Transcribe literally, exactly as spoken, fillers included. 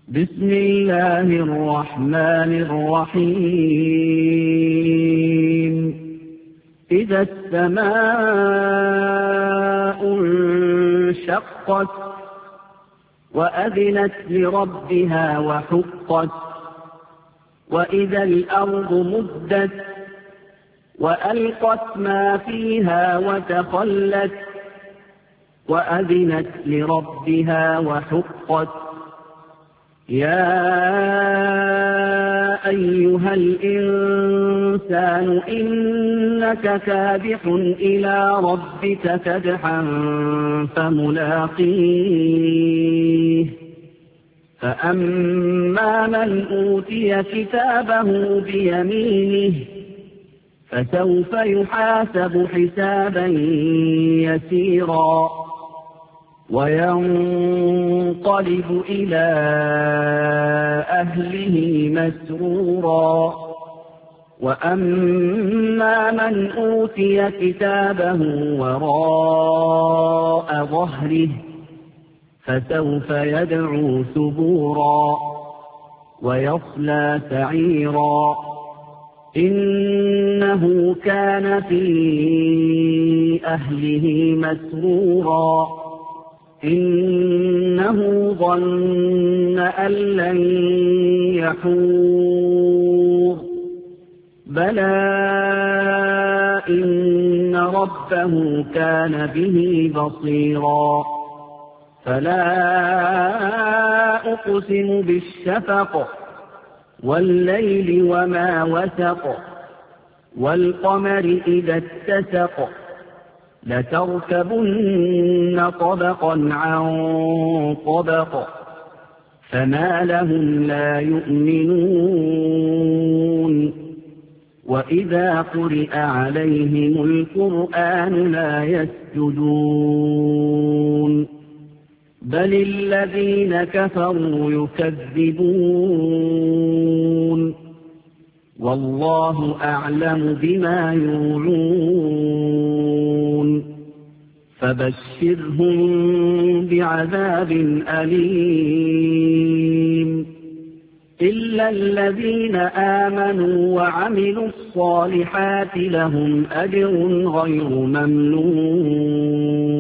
بسم الله الرحمن الرحيم إذا السماء انشقت وأذنت لربها وحقت وإذا الأرض مدت وألقت ما فيها وتخلت وأذنت لربها وحقت يا أيها الإنسان إنك كادح إلى ربك كدحا فملاقيه فأما من أوتي كتابه بيمينه فسوف يحاسب حسابا يسيرا وينقلب إلى أهله مسرورا وأما من أوتي كتابه وراء ظهره فسوف يدعو ثبورا ويصلى سعيرا إنه كان في أهله مسرورا إنه ظن أن لن يحور بلى إن ربه كان به بصيرا فلا أقسم بالشفق والليل وما وسق والقمر إذا اتسق لتركبن طبقا عن طبق فما لهم لا يؤمنون وإذا قرئ عليهم القرآن لا يسجدون بل الذين كفروا يكذبون والله أعلم بما يوعون فبشرهم بعذاب أليم إلا الذين آمنوا وعملوا الصالحات لهم أجر غير ممنون